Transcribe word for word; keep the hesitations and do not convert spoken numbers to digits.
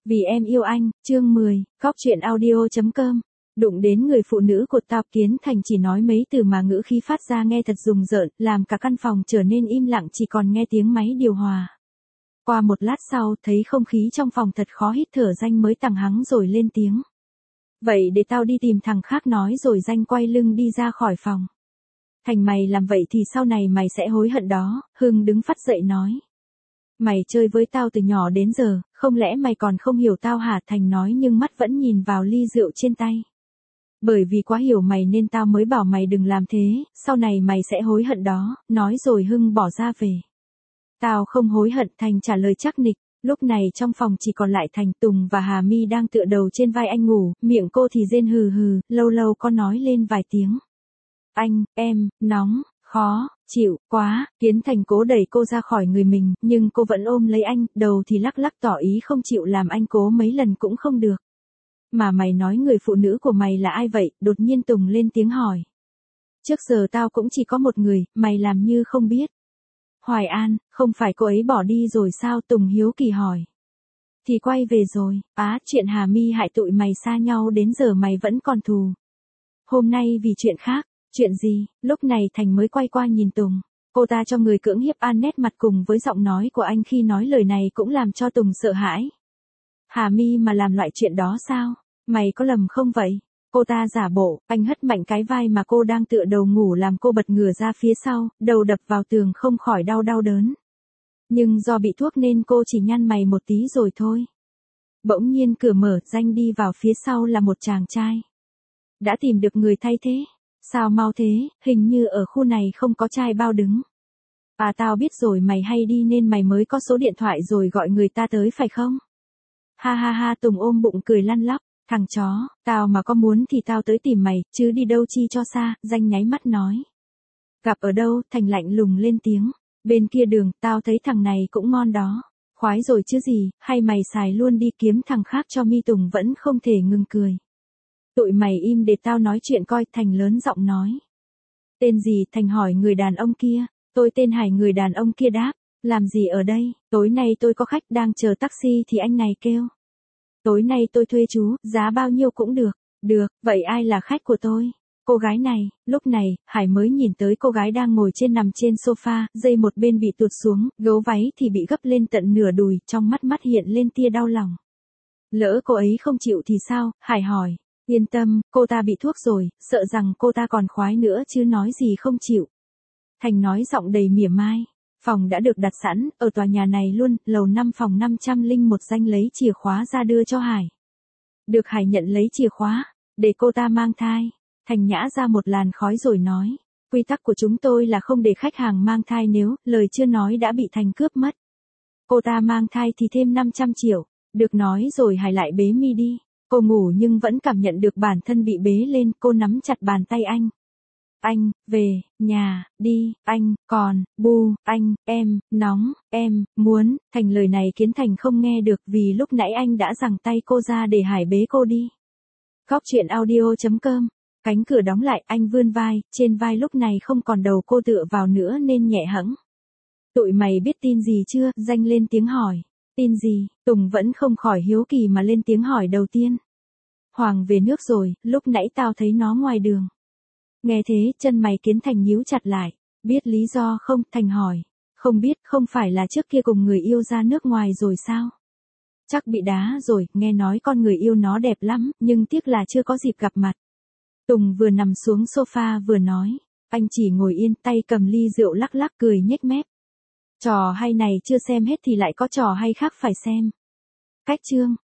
Vì em yêu anh, chương mười, Cóc truyện audio chấm com. Đụng đến người phụ nữ của tao, Kiến Thành chỉ nói mấy từ mà ngữ khí phát ra nghe thật rùng rợn, làm cả căn phòng trở nên im lặng, chỉ còn nghe tiếng máy điều hòa. Qua một lát sau, thấy không khí trong phòng thật khó hít thở, Danh mới tằng hắng rồi lên tiếng. Vậy để tao đi tìm thằng khác nói rồi. Danh quay lưng đi ra khỏi phòng. Thành, mày làm vậy thì sau này mày sẽ hối hận đó. Hưng đứng phắt dậy nói. Mày chơi với tao từ nhỏ đến giờ, không lẽ mày còn không hiểu tao hả? Thành nói nhưng mắt vẫn nhìn vào ly rượu trên tay. Bởi vì quá hiểu mày nên tao mới bảo mày đừng làm thế, sau này mày sẽ hối hận đó. Nói rồi Hưng bỏ ra về. Tao không hối hận, Thành trả lời chắc nịch. Lúc này trong phòng chỉ còn lại Thành, Tùng và Hà My đang tựa đầu trên vai anh ngủ, miệng cô thì rên hừ hừ, lâu lâu có nói lên vài tiếng. Anh, em, nóng, khó, chịu, quá. Kiến Thành cố đẩy cô ra khỏi người mình, nhưng cô vẫn ôm lấy anh, đầu thì lắc lắc tỏ ý không chịu, làm anh cố mấy lần cũng không được. Mà mày nói người phụ nữ của mày là ai vậy? Đột nhiên Tùng lên tiếng hỏi. Trước giờ tao cũng chỉ có một người, mày làm như không biết. Hoài An, không phải cô ấy bỏ đi rồi sao? Tùng hiếu kỳ hỏi. Thì quay về rồi. Á, chuyện Hà My hại tụi mày xa nhau đến giờ mày vẫn còn thù. Hôm nay vì chuyện khác. Chuyện gì? Lúc này Thành mới quay qua nhìn Tùng. Cô ta cho người cưỡng hiếp An, nét mặt cùng với giọng nói của anh khi nói lời này cũng làm cho Tùng sợ hãi. Hà My mà làm loại chuyện đó sao? Mày có lầm không vậy? Cô ta giả bộ, anh hất mạnh cái vai mà cô đang tựa đầu ngủ làm cô bật ngửa ra phía sau, đầu đập vào tường không khỏi đau đau đớn. Nhưng do bị thuốc nên cô chỉ nhăn mày một tí rồi thôi. Bỗng nhiên cửa mở, Danh đi vào, phía sau là một chàng trai. Đã tìm được người thay thế? Sao mau thế, hình như ở khu này không có trai bao đứng. À, tao biết rồi, mày hay đi nên mày mới có số điện thoại rồi gọi người ta tới phải không? Ha ha ha, Tùng ôm bụng cười lăn lóc. Thằng chó, tao mà có muốn thì tao tới tìm mày, chứ đi đâu chi cho xa. Danh nháy mắt nói. Gặp ở đâu? Thành lạnh lùng lên tiếng. Bên kia đường, tao thấy thằng này cũng ngon đó. Khoái rồi chứ gì, hay mày xài luôn đi kiếm thằng khác cho mi. Tùng vẫn không thể ngừng cười. Tụi mày im để tao nói chuyện coi. Thành lớn giọng nói. Tên gì? Thành hỏi người đàn ông kia. Tôi tên Hải. Người đàn ông kia đáp. Làm gì ở đây? Tối nay tôi có khách, đang chờ taxi thì anh này kêu. Tối nay tôi thuê chú, giá bao nhiêu cũng được. Được, vậy ai là khách của tôi? Cô gái này. Lúc này, Hải mới nhìn tới cô gái đang ngồi trên nằm trên sofa, dây một bên bị tuột xuống, gấu váy thì bị gấp lên tận nửa đùi, trong mắt mắt hiện lên tia đau lòng. Lỡ cô ấy không chịu thì sao? Hải hỏi. Yên tâm, cô ta bị thuốc rồi, sợ rằng cô ta còn khoái nữa chứ nói gì không chịu. Thành nói giọng đầy mỉa mai. Phòng đã được đặt sẵn, ở tòa nhà này luôn, lầu năm phòng năm trăm lẻ một. Danh lấy chìa khóa ra đưa cho Hải. Được. Hải nhận lấy chìa khóa, để cô ta mang thai. Thành nhã ra một làn khói rồi nói. Quy tắc của chúng tôi là không để khách hàng mang thai, nếu lời chưa nói đã bị Thành cướp mất. Cô ta mang thai thì thêm năm trăm triệu. Được nói rồi Hải lại bế Mi đi. Cô ngủ nhưng vẫn cảm nhận được bản thân bị bế lên, cô nắm chặt bàn tay anh. Anh, về, nhà, đi, anh, còn, bu, anh, em, nóng, em, muốn. Thành lời này khiến Thành không nghe được vì lúc nãy anh đã giằng tay cô ra để Hải bế cô đi. Cóc truyện audio chấm com. Cánh cửa đóng lại, anh vươn vai, trên vai lúc này không còn đầu cô tựa vào nữa nên nhẹ hẫng. Tụi mày biết tin gì chưa? Danh lên tiếng hỏi. Tin gì? Tùng vẫn không khỏi hiếu kỳ mà lên tiếng hỏi đầu tiên. Hoàng về nước rồi, lúc nãy tao thấy nó ngoài đường. Nghe thế, chân mày Kiến Thành nhíu chặt lại. Biết lý do không? Thành hỏi. Không biết, không phải là trước kia cùng người yêu ra nước ngoài rồi sao? Chắc bị đá rồi, nghe nói con người yêu nó đẹp lắm, nhưng tiếc là chưa có dịp gặp mặt. Tùng vừa nằm xuống sofa vừa nói. Anh chỉ ngồi yên, tay cầm ly rượu lắc lắc, cười nhếch mép. Trò hay này chưa xem hết thì lại có trò hay khác phải xem. Cách chương.